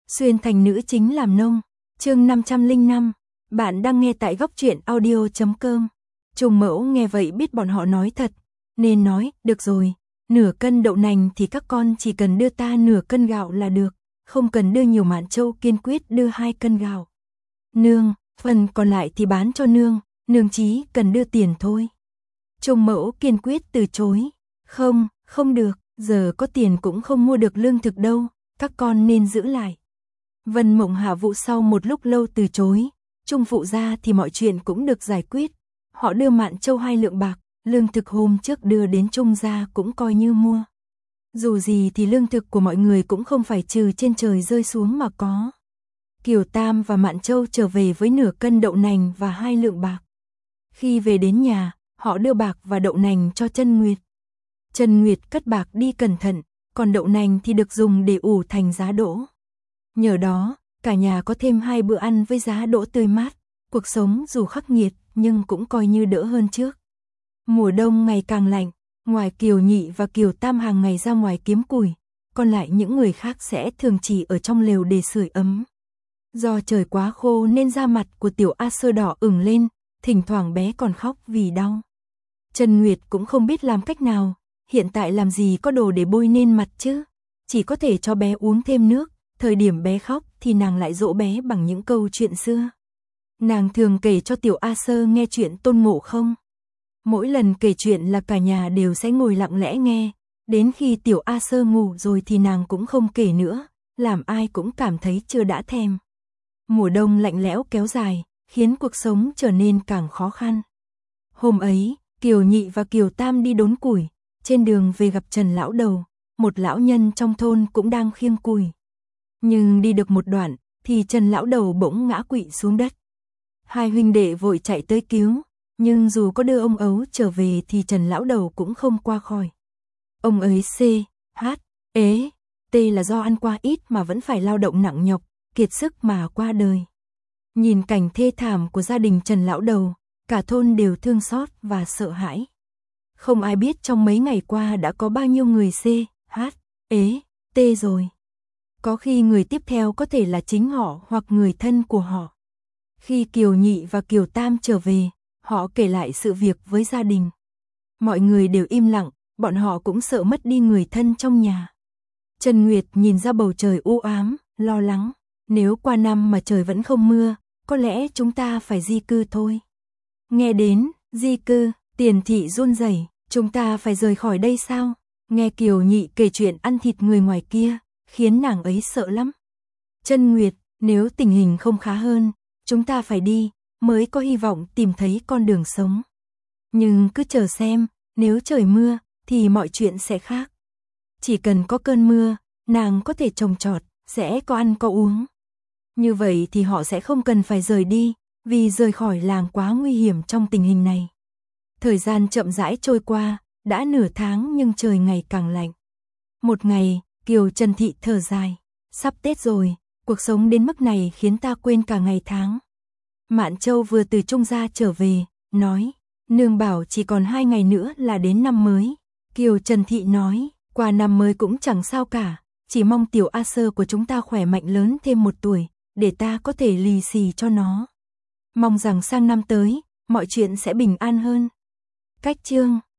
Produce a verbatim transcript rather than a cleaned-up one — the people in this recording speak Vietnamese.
Xuyên thành nữ chính làm nông. Chương năm trăm lẻ năm. Bạn đang nghe tại góc truyện audio chấm com. Trùng Mẫu nghe vậy biết bọn họ nói thật, nên nói, được rồi, nửa cân đậu nành thì các con chỉ cần đưa ta nửa cân gạo là được, không cần đưa nhiều. Mạn Châu kiên quyết đưa hai cân gạo. Nương, phần còn lại thì bán cho nương, nương chỉ cần đưa tiền thôi. Trùng Mẫu kiên quyết từ chối, không, không được, giờ có tiền cũng không mua được lương thực đâu, các con nên giữ lại. Vân Mộng Hạ Vũ sau một lúc lâu từ chối, Trung phụ ra thì mọi chuyện cũng được giải quyết. Họ đưa Mạn Châu hai lượng bạc, lương thực hôm trước đưa đến Trung gia cũng coi như mua. Dù gì thì lương thực của mọi người cũng không phải trừ trên trời rơi xuống mà có. Kiều Tam và Mạn Châu trở về với nửa cân đậu nành và hai lượng bạc. Khi về đến nhà, họ đưa bạc và đậu nành cho Trân Nguyệt. Trân Nguyệt cất bạc đi cẩn thận, còn đậu nành thì được dùng để ủ thành giá đỗ. Nhờ đó, cả nhà có thêm hai bữa ăn với giá đỗ tươi mát, cuộc sống dù khắc nghiệt nhưng cũng coi như đỡ hơn trước. Mùa đông ngày càng lạnh, ngoài Kiều Nhị và Kiều Tam hàng ngày ra ngoài kiếm củi, còn lại những người khác sẽ thường chỉ ở trong lều để sưởi ấm. Do trời quá khô nên da mặt của Tiểu A Sơ đỏ ửng lên, thỉnh thoảng bé còn khóc vì đau. Trân Nguyệt cũng không biết làm cách nào, hiện tại làm gì có đồ để bôi lên mặt chứ, chỉ có thể cho bé uống thêm nước. Thời điểm bé khóc thì nàng lại dỗ bé bằng những câu chuyện xưa. Nàng thường kể cho Tiểu A Sơ nghe chuyện Tôn Ngộ Không. Mỗi lần kể chuyện là cả nhà đều sẽ ngồi lặng lẽ nghe, đến khi Tiểu A Sơ ngủ rồi thì nàng cũng không kể nữa, làm ai cũng cảm thấy chưa đã thèm. Mùa đông lạnh lẽo kéo dài, khiến cuộc sống trở nên càng khó khăn. Hôm ấy, Kiều Nhị và Kiều Tam đi đốn củi, trên đường về gặp Trần Lão Đầu, một lão nhân trong thôn cũng đang khiêng củi. Nhưng đi được một đoạn, thì Trần Lão Đầu bỗng ngã quỵ xuống đất. Hai huynh đệ vội chạy tới cứu, nhưng dù có đưa ông ấu trở về thì Trần Lão Đầu cũng không qua khỏi. Ông ấy C, H, ế, T là do ăn qua ít mà vẫn phải lao động nặng nhọc, kiệt sức mà qua đời. Nhìn cảnh thê thảm của gia đình Trần Lão Đầu, cả thôn đều thương xót và sợ hãi. Không ai biết trong mấy ngày qua đã có bao nhiêu người C, H, ế, T rồi. Có khi người tiếp theo có thể là chính họ hoặc người thân của họ. Khi Kiều Nhị và Kiều Tam trở về, họ kể lại sự việc với gia đình. Mọi người đều im lặng, bọn họ cũng sợ mất đi người thân trong nhà. Trân Nguyệt nhìn ra bầu trời u ám, lo lắng. Nếu qua năm mà trời vẫn không mưa, có lẽ chúng ta phải di cư thôi. Nghe đến, di cư, Tiền Thị run rẩy, chúng ta phải rời khỏi đây sao? Nghe Kiều Nhị kể chuyện ăn thịt người ngoài kia, khiến nàng ấy sợ lắm. Trân Nguyệt, nếu tình hình không khá hơn, chúng ta phải đi, mới có hy vọng tìm thấy con đường sống. Nhưng cứ chờ xem, nếu trời mưa, thì mọi chuyện sẽ khác. Chỉ cần có cơn mưa, nàng có thể trồng trọt, sẽ có ăn có uống. Như vậy thì họ sẽ không cần phải rời đi, vì rời khỏi làng quá nguy hiểm trong tình hình này. Thời gian chậm rãi trôi qua, đã nửa tháng nhưng trời ngày càng lạnh. Một ngày, Kiều Trần Thị thở dài, sắp Tết rồi, cuộc sống đến mức này khiến ta quên cả ngày tháng. Mạn Châu vừa từ Trung gia trở về, nói, nương bảo chỉ còn hai ngày nữa là đến năm mới. Kiều Trần Thị nói, qua năm mới cũng chẳng sao cả, chỉ mong Tiểu A Sơ của chúng ta khỏe mạnh lớn thêm một tuổi, để ta có thể lì xì cho nó. Mong rằng sang năm tới, mọi chuyện sẽ bình an hơn. Cách chương